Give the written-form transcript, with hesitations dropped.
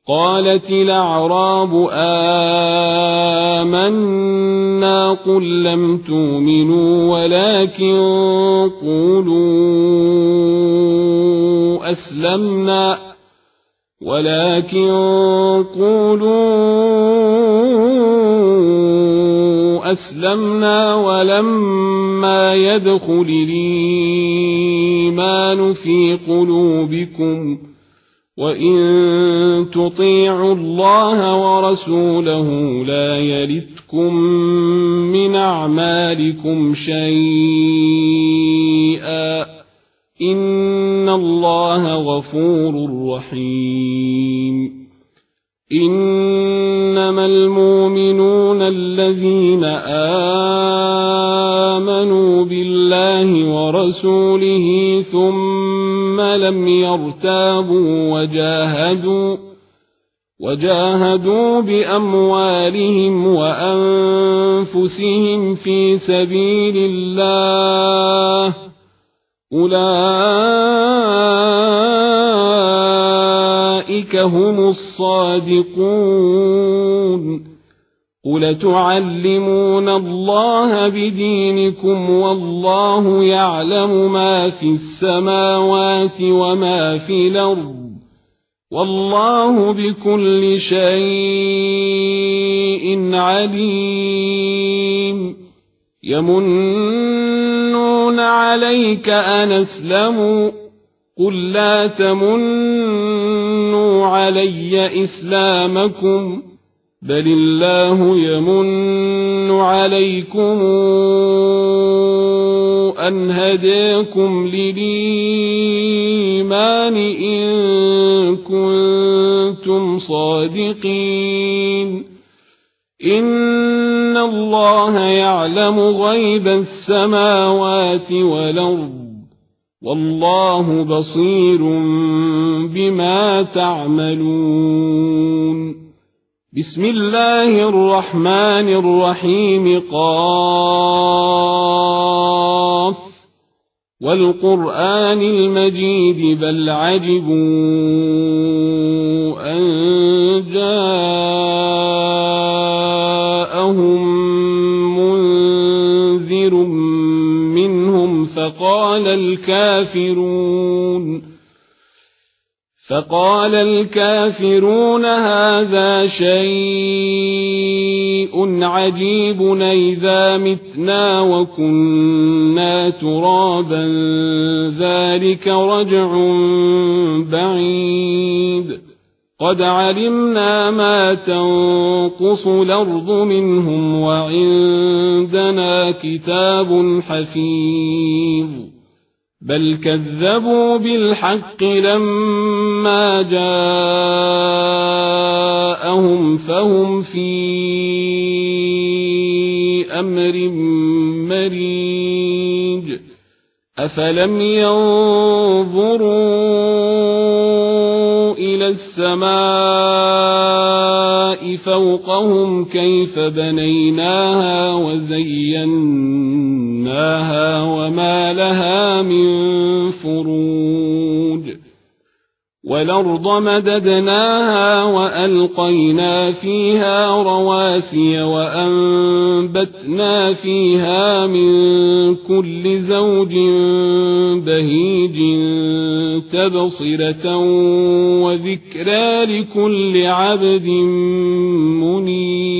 قالت الأعراب آمنا قل لم تؤمنوا ولكن قولوا أسلمنا ولما يدخل الإيمان في قلوبكم وإن تطيعوا الله ورسوله لا يلتكم من أعمالكم شيئا إن الله غفور رحيم إنما المؤمنون الذين آمنوا بالله ورسوله ثم لم يرتابوا وجاهدوا بأموالهم وأنفسهم في سبيل الله أولئك هم الصادقون قل تعلمون الله بدينكم والله يعلم ما في السماوات وما في الأرض والله بكل شيء عليم يمنون عليك أن أسلموا قل لا تمنوا علي إسلامكم بل الله يمن عليكم أن هداكم للإيمان إن كنتم صادقين إن الله يعلم غيب السماوات والأرض والله بصير بما تعملون بسم الله الرحمن الرحيم قاف والقرآن المجيد بل عجبوا أن جاءهم منذر منهم فقال الكافرون هذا شيء عجيب أإذا متنا وكنا ترابا ذلك رجع بعيد قد علمنا ما تنقص الأرض منهم وعندنا كتاب حفيظ بل كذبوا بالحق لما جاءهم فهم في أمر مريج أفلم ينظروا إلى السماء فوقهم كيف بنيناها وزيناها وما لها من فروج والأرض مددناها وألقينا فيها رواسي وأنبتنا فيها من كل زوج بهيج تبصرة وذكرى لكل عبد منيب